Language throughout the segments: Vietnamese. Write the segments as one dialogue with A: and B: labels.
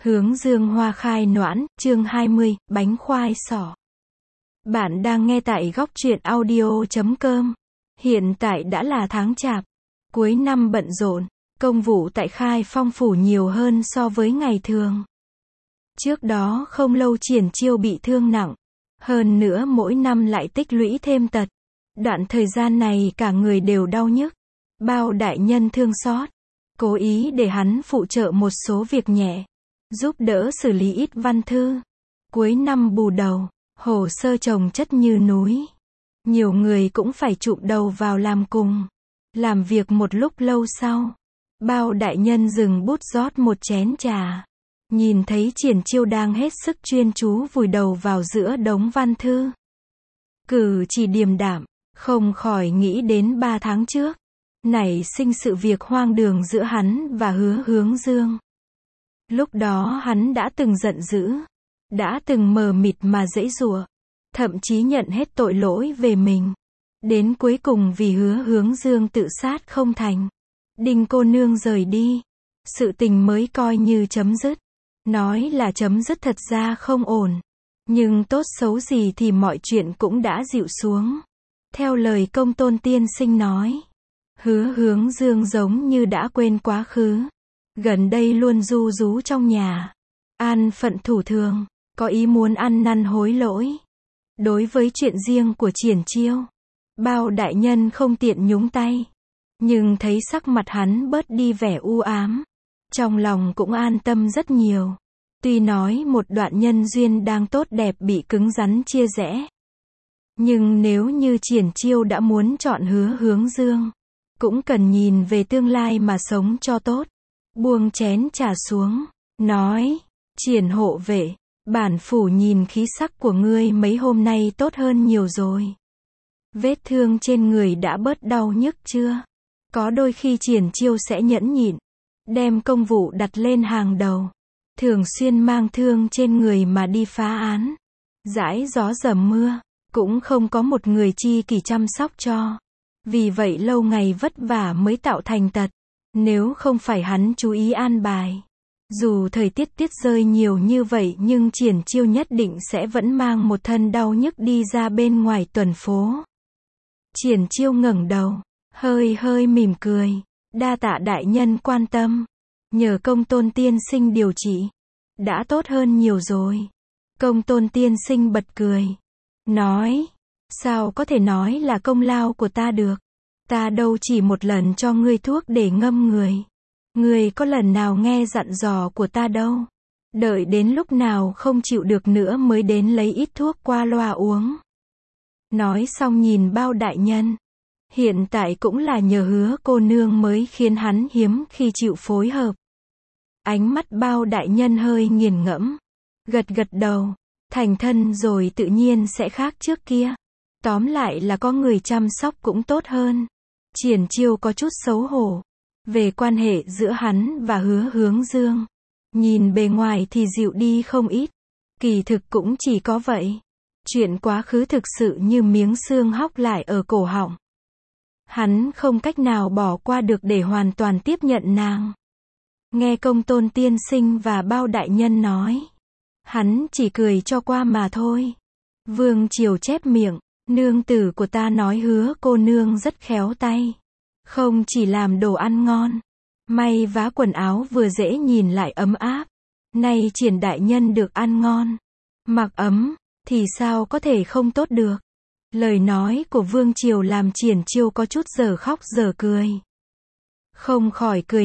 A: Hướng dương hoa khai noãn, chương 20, bánh khoai sỏ. Bạn đang nghe tại góc truyện audio.com. Hiện tại đã là tháng Chạp. Cuối năm bận rộn, công vụ tại Khai Phong phủ nhiều hơn so với ngày thường. Trước đó không lâu Triển Chiêu bị thương nặng. Hơn nữa mỗi năm lại tích lũy thêm tật. Đoạn thời gian này cả người đều đau nhức. Bao đại nhân thương xót, cố ý để hắn phụ trợ một số việc nhẹ, giúp đỡ xử lý ít văn thư. Cuối năm bù đầu, hồ sơ chồng chất như núi. Nhiều người cũng phải chụm đầu vào làm cùng. Làm việc một lúc lâu sau, Bao đại nhân dừng bút rót một chén trà. Nhìn thấy Triển Chiêu đang hết sức chuyên chú vùi đầu vào giữa đống văn thư. Cử chỉ điềm đạm, không khỏi nghĩ đến 3 tháng trước. Nảy sinh sự việc hoang đường giữa hắn và Hứa Hướng Dương. Lúc đó hắn đã từng giận dữ, đã từng mờ mịt mà giãy giụa, thậm chí nhận hết tội lỗi về mình. Đến cuối cùng vì Hứa Hướng Dương tự sát không thành, Đinh cô nương rời đi, sự tình mới coi như chấm dứt. Nói là chấm dứt thật ra không ổn, nhưng tốt xấu gì thì mọi chuyện cũng đã dịu xuống. Theo lời Công Tôn tiên sinh nói, Hứa Hướng Dương giống như đã quên quá khứ. Gần đây luôn ru rú trong nhà, an phận thủ thường, có ý muốn ăn năn hối lỗi. Đối với chuyện riêng của Triển Chiêu, Bao đại nhân không tiện nhúng tay. Nhưng thấy sắc mặt hắn bớt đi vẻ u ám, trong lòng cũng an tâm rất nhiều. Tuy nói một đoạn nhân duyên đang tốt đẹp bị cứng rắn chia rẽ, nhưng nếu như Triển Chiêu đã muốn chọn Hứa Hướng Dương, cũng cần nhìn về tương lai mà sống cho tốt. Buông chén trà xuống, nói, Triển hộ vệ, bản phủ nhìn khí sắc của ngươi mấy hôm nay tốt hơn nhiều rồi. Vết thương trên người đã bớt đau nhức chưa? Có đôi khi Triển Chiêu sẽ nhẫn nhịn, đem công vụ đặt lên hàng đầu, thường xuyên mang thương trên người mà đi phá án. Dãi gió dầm mưa, cũng không có một người chi kỷ chăm sóc cho. Vì vậy lâu ngày vất vả mới tạo thành tật. Nếu không phải hắn chú ý an bài, dù thời tiết tiết rơi nhiều như vậy nhưng Triển Chiêu nhất định sẽ vẫn mang một thân đau nhức đi ra bên ngoài tuần phố. Triển Chiêu ngẩng đầu, hơi mỉm cười, đa tạ đại nhân quan tâm, nhờ Công Tôn tiên sinh điều trị, đã tốt hơn nhiều rồi. Công Tôn tiên sinh bật cười, nói, sao có thể nói là công lao của ta được. Ta đâu chỉ một lần cho ngươi thuốc để ngâm người. Ngươi có lần nào nghe dặn dò của ta đâu. Đợi đến lúc nào không chịu được nữa mới đến lấy ít thuốc qua loa uống. Nói xong nhìn Bao đại nhân. Hiện tại cũng là nhờ Hứa cô nương mới khiến hắn hiếm khi chịu phối hợp. Ánh mắt Bao đại nhân hơi nghiền ngẫm, gật đầu, thành thân rồi tự nhiên sẽ khác trước kia. Tóm lại là có người chăm sóc cũng tốt hơn. Triển Chiêu có chút xấu hổ về quan hệ giữa hắn và Hứa Hướng Dương. Nhìn bề ngoài thì dịu đi không ít, kỳ thực cũng chỉ có vậy. Chuyện quá khứ thực sự như miếng xương hóc lại ở cổ họng. Hắn không cách nào bỏ qua được để hoàn toàn tiếp nhận nàng. Nghe Công Tôn tiên sinh và Bao đại nhân nói, hắn chỉ cười cho qua mà thôi. Vương Triều chép miệng, nương tử của ta nói Hứa cô nương rất khéo tay. Không chỉ làm đồ ăn ngon, may vá quần áo vừa dễ nhìn lại ấm áp. Nay Triển đại nhân được ăn ngon, mặc ấm, thì sao có thể không tốt được. Lời nói của Vương Triều làm Triển Chiêu có chút giờ khóc giờ cười. Không khỏi cười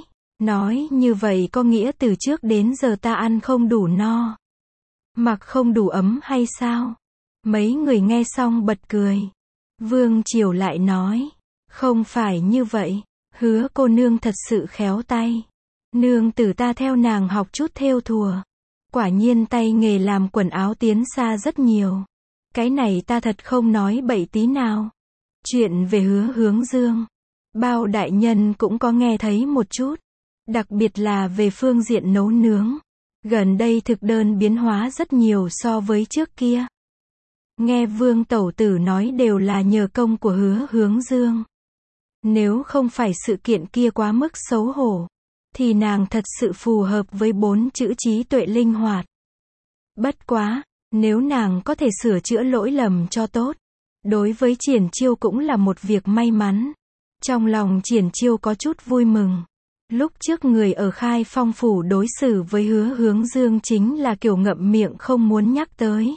A: nói như vậy có nghĩa từ trước đến giờ ta ăn không đủ no, mặc không đủ ấm hay sao? Mấy người nghe xong bật cười. Vương Triều lại nói, không phải như vậy, Hứa cô nương thật sự khéo tay. Nương tử ta theo nàng học chút thêu thùa. Quả nhiên tay nghề làm quần áo tiến xa rất nhiều. Cái này ta thật không nói bậy tí nào. Chuyện về Hứa Hướng Dương, Bao đại nhân cũng có nghe thấy một chút. Đặc biệt là về phương diện nấu nướng. Gần đây thực đơn biến hóa rất nhiều so với trước kia. Nghe Vương tẩu tử nói đều là nhờ công của Hứa Hướng Dương. Nếu không phải sự kiện kia quá mức xấu hổ, thì nàng thật sự phù hợp với 4 chữ trí tuệ linh hoạt. Bất quá, nếu nàng có thể sửa chữa lỗi lầm cho tốt, đối với Triển Chiêu cũng là một việc may mắn. Trong lòng Triển Chiêu có chút vui mừng. Lúc trước người ở Khai Phong phủ đối xử với Hứa Hướng Dương chính là kiểu ngậm miệng không muốn nhắc tới.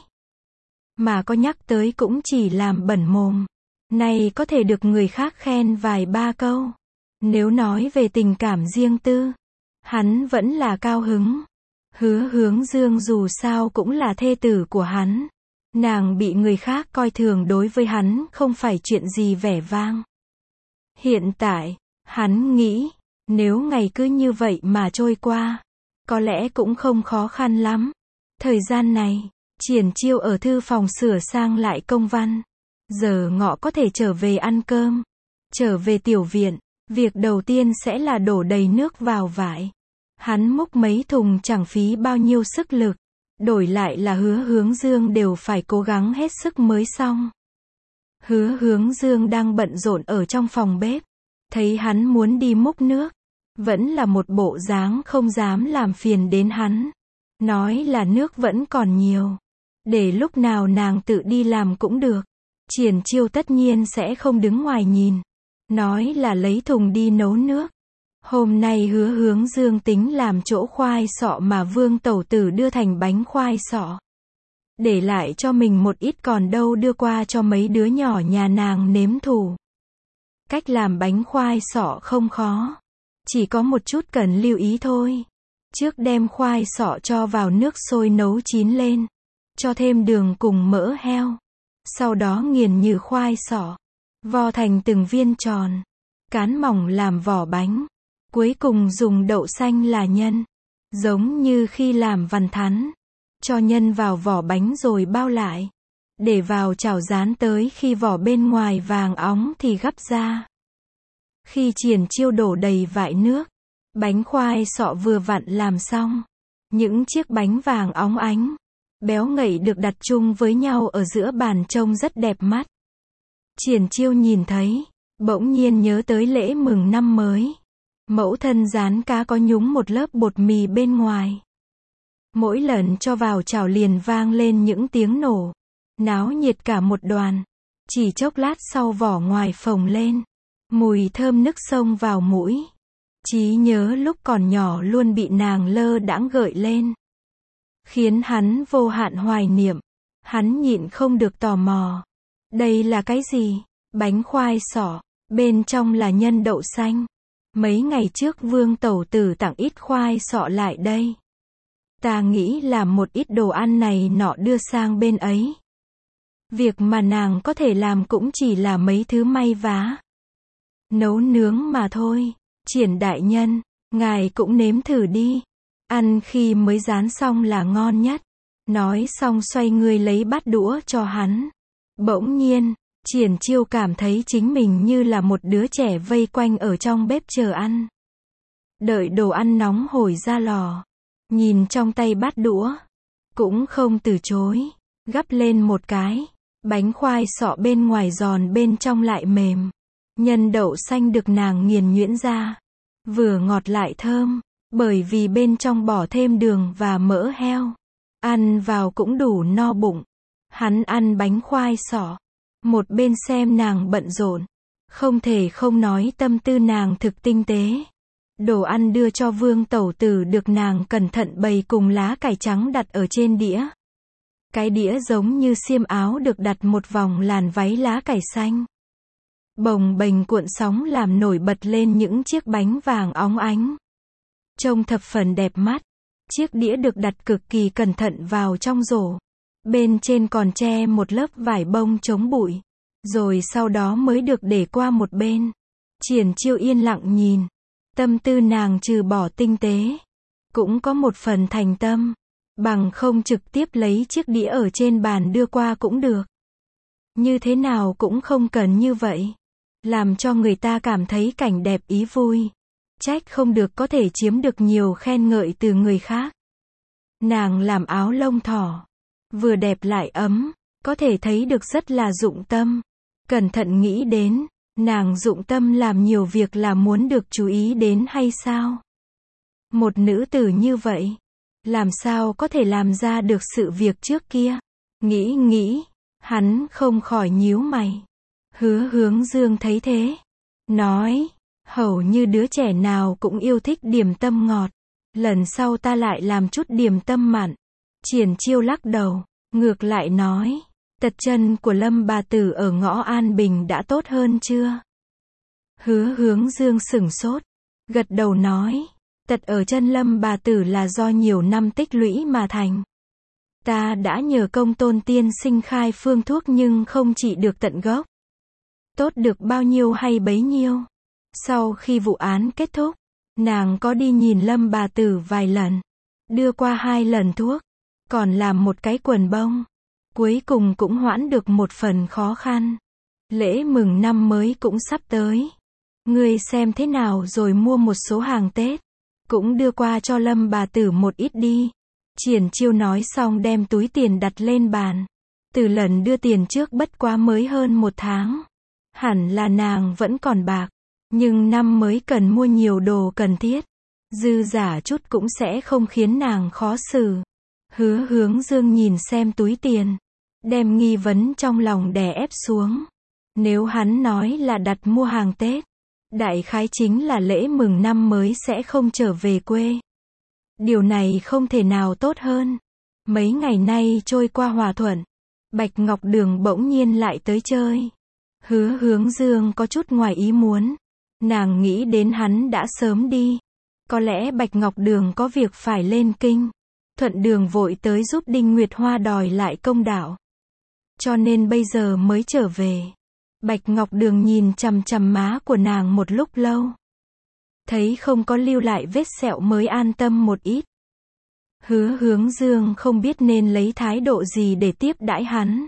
A: Mà có nhắc tới cũng chỉ làm bẩn mồm. Nay có thể được người khác khen vài ba câu. Nếu nói về tình cảm riêng tư, hắn vẫn là cao hứng. Hứa Hướng Dương dù sao cũng là thê tử của hắn. Nàng bị người khác coi thường đối với hắn không phải chuyện gì vẻ vang. Hiện tại, hắn nghĩ, nếu ngày cứ như vậy mà trôi qua, có lẽ cũng không khó khăn lắm. Thời gian này, Triển Chiêu ở thư phòng sửa sang lại công văn. Giờ ngọ có thể trở về ăn cơm. Trở về tiểu viện, việc đầu tiên sẽ là đổ đầy nước vào vải. Hắn múc mấy thùng chẳng phí bao nhiêu sức lực. Đổi lại là Hứa Hướng Dương đều phải cố gắng hết sức mới xong. Hứa Hướng Dương đang bận rộn ở trong phòng bếp. Thấy hắn muốn đi múc nước, vẫn là một bộ dáng không dám làm phiền đến hắn. Nói là nước vẫn còn nhiều. Để lúc nào nàng tự đi làm cũng được. Triển Chiêu tất nhiên sẽ không đứng ngoài nhìn. Nói là lấy thùng đi nấu nước. Hôm nay Hứa Hướng Dương tính làm chỗ khoai sọ mà Vương tẩu tử đưa thành bánh khoai sọ. Để lại cho mình một ít còn đâu đưa qua cho mấy đứa nhỏ nhà nàng nếm thử. Cách làm bánh khoai sọ không khó. Chỉ có một chút cần lưu ý thôi. Trước đem khoai sọ cho vào nước sôi nấu chín lên. Cho thêm đường cùng mỡ heo. Sau đó nghiền như khoai sọ. Vo thành từng viên tròn. Cán mỏng làm vỏ bánh. Cuối cùng dùng đậu xanh là nhân. Giống như khi làm vằn thắn. Cho nhân vào vỏ bánh rồi bao lại. Để vào chảo rán tới khi vỏ bên ngoài vàng óng thì gắp ra. Khi Triển Chiêu đổ đầy vại nước, bánh khoai sọ vừa vặn làm xong. Những chiếc bánh vàng óng ánh, béo ngậy được đặt chung với nhau ở giữa bàn trông rất đẹp mắt. Triển Chiêu nhìn thấy, bỗng nhiên nhớ tới lễ mừng năm mới. Mẫu thân rán cá có nhúng một lớp bột mì bên ngoài. Mỗi lần cho vào chảo liền vang lên những tiếng nổ. Náo nhiệt cả một đoàn. Chỉ chốc lát sau vỏ ngoài phồng lên. Mùi thơm nức xông vào mũi. Trí nhớ lúc còn nhỏ luôn bị nàng lơ đãng gợi lên. Khiến hắn vô hạn hoài niệm. Hắn nhịn không được tò mò. Đây là cái gì? Bánh khoai sọ. Bên trong là nhân đậu xanh. Mấy ngày trước Vương tẩu tử tặng ít khoai sọ lại đây. Ta nghĩ làm một ít đồ ăn này nọ đưa sang bên ấy. Việc mà nàng có thể làm cũng chỉ là mấy thứ may vá. Nấu nướng mà thôi. Triển đại nhân, ngài cũng nếm thử đi. Ăn khi mới rán xong là ngon nhất. Nói xong xoay người lấy bát đũa cho hắn. Bỗng nhiên, Triển Chiêu cảm thấy chính mình như là một đứa trẻ vây quanh ở trong bếp chờ ăn. Đợi đồ ăn nóng hổi ra lò. Nhìn trong tay bát đũa. Cũng không từ chối. Gắp lên một cái. Bánh khoai sọ bên ngoài giòn bên trong lại mềm. Nhân đậu xanh được nàng nghiền nhuyễn ra. Vừa ngọt lại thơm. Bởi vì bên trong bỏ thêm đường và mỡ heo. Ăn vào cũng đủ no bụng. Hắn ăn bánh khoai sọ. Một bên xem nàng bận rộn. Không thể không nói tâm tư nàng thực tinh tế. Đồ ăn đưa cho Vương tẩu tử được nàng cẩn thận bày cùng lá cải trắng đặt ở trên đĩa. Cái đĩa giống như xiêm áo được đặt một vòng làn váy lá cải xanh. Bồng bềnh cuộn sóng làm nổi bật lên những chiếc bánh vàng óng ánh. Trông thập phần đẹp mắt. Chiếc đĩa được đặt cực kỳ cẩn thận vào trong rổ. Bên trên còn che một lớp vải bông chống bụi. Rồi sau đó mới được để qua một bên. Triển Chiêu yên lặng nhìn. Tâm tư nàng trừ bỏ tinh tế. Cũng có một phần thành tâm. Bằng không trực tiếp lấy chiếc đĩa ở trên bàn đưa qua cũng được. Như thế nào cũng không cần như vậy. Làm cho người ta cảm thấy cảnh đẹp ý vui. Trách không được có thể chiếm được nhiều khen ngợi từ người khác. Nàng làm áo lông thỏ. Vừa đẹp lại ấm. Có thể thấy được rất là dụng tâm. Cẩn thận nghĩ đến. Nàng dụng tâm làm nhiều việc là muốn được chú ý đến hay sao? Một nữ tử như vậy, làm sao có thể làm ra được sự việc trước kia? Nghĩ, hắn không khỏi nhíu mày. Hứa Hướng Dương thấy thế, nói, hầu như đứa trẻ nào cũng yêu thích điểm tâm ngọt. Lần sau ta lại làm chút điểm tâm mặn. Triển Chiêu lắc đầu, ngược lại nói, tật chân của Lâm bà tử ở ngõ An Bình đã tốt hơn chưa? Hứa Hướng Dương sửng sốt, gật đầu nói, tật ở chân Lâm bà tử là do nhiều năm tích lũy mà thành. Ta đã nhờ Công Tôn tiên sinh khai phương thuốc nhưng không trị được tận gốc. Tốt được bao nhiêu hay bấy nhiêu. Sau khi vụ án kết thúc, nàng có đi nhìn Lâm bà tử vài lần, đưa qua 2 lần thuốc, còn làm một cái quần bông. Cuối cùng cũng hoãn được một phần khó khăn. Lễ mừng năm mới cũng sắp tới. Ngươi xem thế nào rồi mua một số hàng Tết, cũng đưa qua cho Lâm bà tử một ít đi. Triển Chiêu nói xong đem túi tiền đặt lên bàn. Từ lần đưa tiền trước bất quá mới hơn 1 tháng. Hẳn là nàng vẫn còn bạc, nhưng năm mới cần mua nhiều đồ cần thiết. Dư giả chút cũng sẽ không khiến nàng khó xử. Hứa Hướng Dương nhìn xem túi tiền, đem nghi vấn trong lòng đè ép xuống. Nếu hắn nói là đặt mua hàng Tết, đại khái chính là lễ mừng năm mới sẽ không trở về quê. Điều này không thể nào tốt hơn. Mấy ngày nay trôi qua hòa thuận, Bạch Ngọc Đường bỗng nhiên lại tới chơi. Hứa Hướng Dương có chút ngoài ý muốn. Nàng nghĩ đến hắn đã sớm đi. Có lẽ Bạch Ngọc Đường có việc phải lên kinh. Thuận Đường vội tới giúp Đinh Nguyệt Hoa đòi lại công đạo. Cho nên bây giờ mới trở về. Bạch Ngọc Đường nhìn chằm chằm má của nàng một lúc lâu. Thấy không có lưu lại vết sẹo mới an tâm một ít. Hứa Hướng Dương không biết nên lấy thái độ gì để tiếp đãi hắn.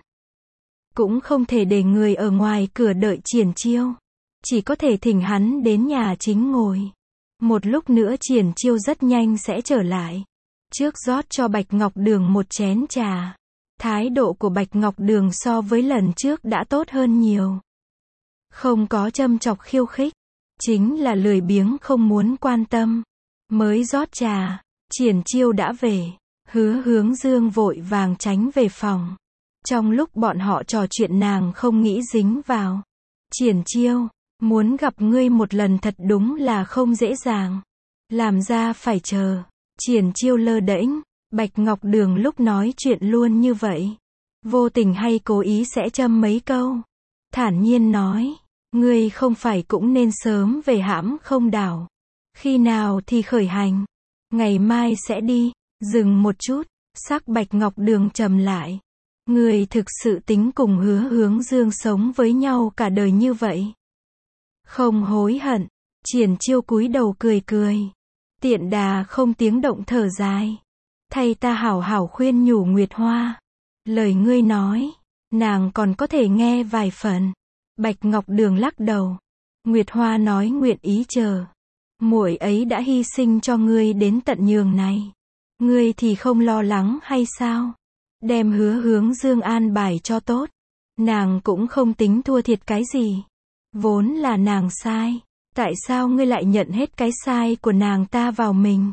A: Cũng không thể để người ở ngoài cửa đợi Triển Chiêu. Chỉ có thể thỉnh hắn đến nhà chính ngồi. Một lúc nữa Triển Chiêu rất nhanh sẽ trở lại. Trước rót cho Bạch Ngọc Đường một chén trà. Thái độ của Bạch Ngọc Đường so với lần trước đã tốt hơn nhiều. Không có châm chọc khiêu khích. Chính là lười biếng không muốn quan tâm. Mới rót trà, Triển Chiêu đã về. Hứa Hướng Dương vội vàng tránh về phòng. Trong lúc bọn họ trò chuyện nàng không nghĩ dính vào. Triển Chiêu, muốn gặp ngươi một lần thật đúng là không dễ dàng. Làm ra phải chờ. Triển Chiêu lơ đễnh. Bạch Ngọc Đường lúc nói chuyện luôn như vậy. Vô tình hay cố ý sẽ châm mấy câu. Thản nhiên nói. Ngươi không phải cũng nên sớm về Hãm Không đảo. Khi nào thì khởi hành? Ngày mai sẽ đi. Dừng một chút. Sắc Bạch Ngọc Đường trầm lại. Ngươi thực sự tính cùng Hứa Hướng Dương sống với nhau cả đời như vậy? Không hối hận. Triển Chiêu cúi đầu cười cười. Tiện đà không tiếng động thở dài. Thay ta hảo hảo khuyên nhủ Nguyệt Hoa. Lời ngươi nói, nàng còn có thể nghe vài phần. Bạch Ngọc Đường lắc đầu. Nguyệt Hoa nói nguyện ý chờ. Muội ấy đã hy sinh cho ngươi đến tận nhường này. Ngươi thì không lo lắng hay sao? Đem Hứa Hướng Dương an bài cho tốt. Nàng cũng không tính thua thiệt cái gì. Vốn là nàng sai. Tại sao ngươi lại nhận hết cái sai của nàng ta vào mình?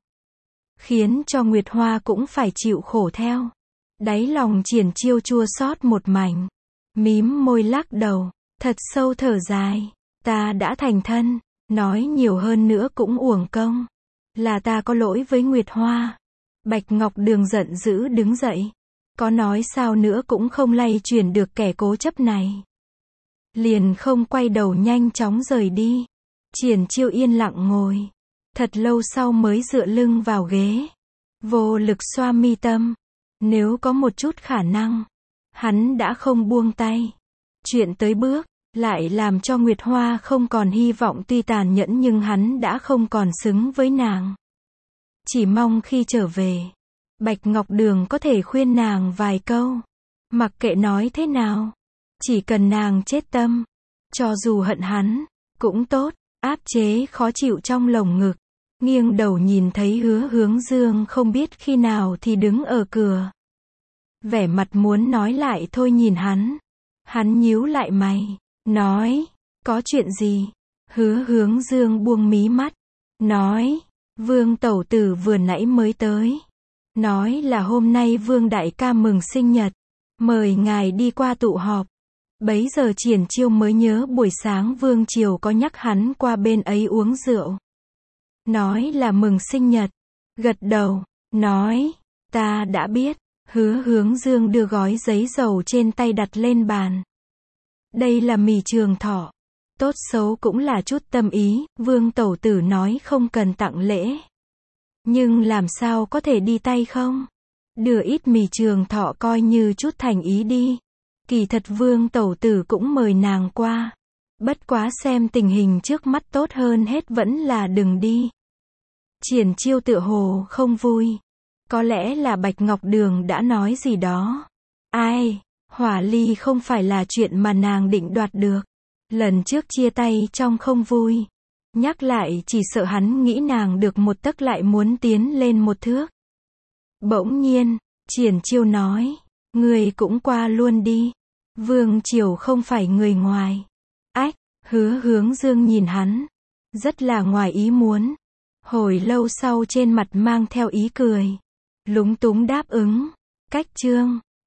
A: Khiến cho Nguyệt Hoa cũng phải chịu khổ theo. Đáy lòng Triển Chiêu chua xót một mảnh. Mím môi lắc đầu. Thật sâu thở dài. Ta đã thành thân. Nói nhiều hơn nữa cũng uổng công. Là ta có lỗi với Nguyệt Hoa. Bạch Ngọc Đường giận dữ đứng dậy. Có nói sao nữa cũng không lay chuyển được kẻ cố chấp này. Liền không quay đầu nhanh chóng rời đi. Triển Chiêu yên lặng ngồi. Thật lâu sau mới dựa lưng vào ghế. Vô lực xoa mi tâm. Nếu có một chút khả năng, hắn đã không buông tay. Chuyện tới bước, lại làm cho Nguyệt Hoa không còn hy vọng, tuy tàn nhẫn nhưng hắn đã không còn xứng với nàng. Chỉ mong khi trở về, Bạch Ngọc Đường có thể khuyên nàng vài câu. Mặc kệ nói thế nào, chỉ cần nàng chết tâm, cho dù hận hắn, cũng tốt. Áp chế khó chịu trong lồng ngực. Nghiêng đầu nhìn thấy Hứa Hướng Dương không biết khi nào thì đứng ở cửa. Vẻ mặt muốn nói lại thôi nhìn hắn. Hắn nhíu lại mày. Nói. Có chuyện gì? Hứa Hướng Dương buông mí mắt. Nói. Vương tẩu tử vừa nãy mới tới. Nói là hôm nay Vương đại ca mừng sinh nhật. Mời ngài đi qua tụ họp. Bấy giờ Triển Chiêu mới nhớ buổi sáng Vương Triều có nhắc hắn qua bên ấy uống rượu. Nói là mừng sinh nhật. Gật đầu. Nói. Ta đã biết. Hứa Hướng Dương đưa gói giấy dầu trên tay đặt lên bàn. Đây là mì Trường Thọ. Tốt xấu cũng là chút tâm ý, Vương tẩu tử nói không cần tặng lễ. Nhưng làm sao có thể đi tay không? Đưa ít mì Trường Thọ coi như chút thành ý đi. Kỳ thật Vương tẩu tử cũng mời nàng qua. Bất quá xem tình hình trước mắt tốt hơn hết vẫn là đừng đi. Triển Chiêu tựa hồ không vui. Có lẽ là Bạch Ngọc Đường đã nói gì đó. Ai, hỏa ly không phải là chuyện mà nàng định đoạt được. Lần trước chia tay trong không vui. Nhắc lại chỉ sợ hắn nghĩ nàng được một tấc lại muốn tiến lên một thước. Bỗng nhiên, Triển Chiêu nói, người cũng qua luôn đi. Vương Triều không phải người ngoài. Ách, Hứa Hướng Dương nhìn hắn. Rất là ngoài ý muốn. Hồi lâu sau trên mặt mang theo ý cười. Lúng túng đáp ứng. Cách chương.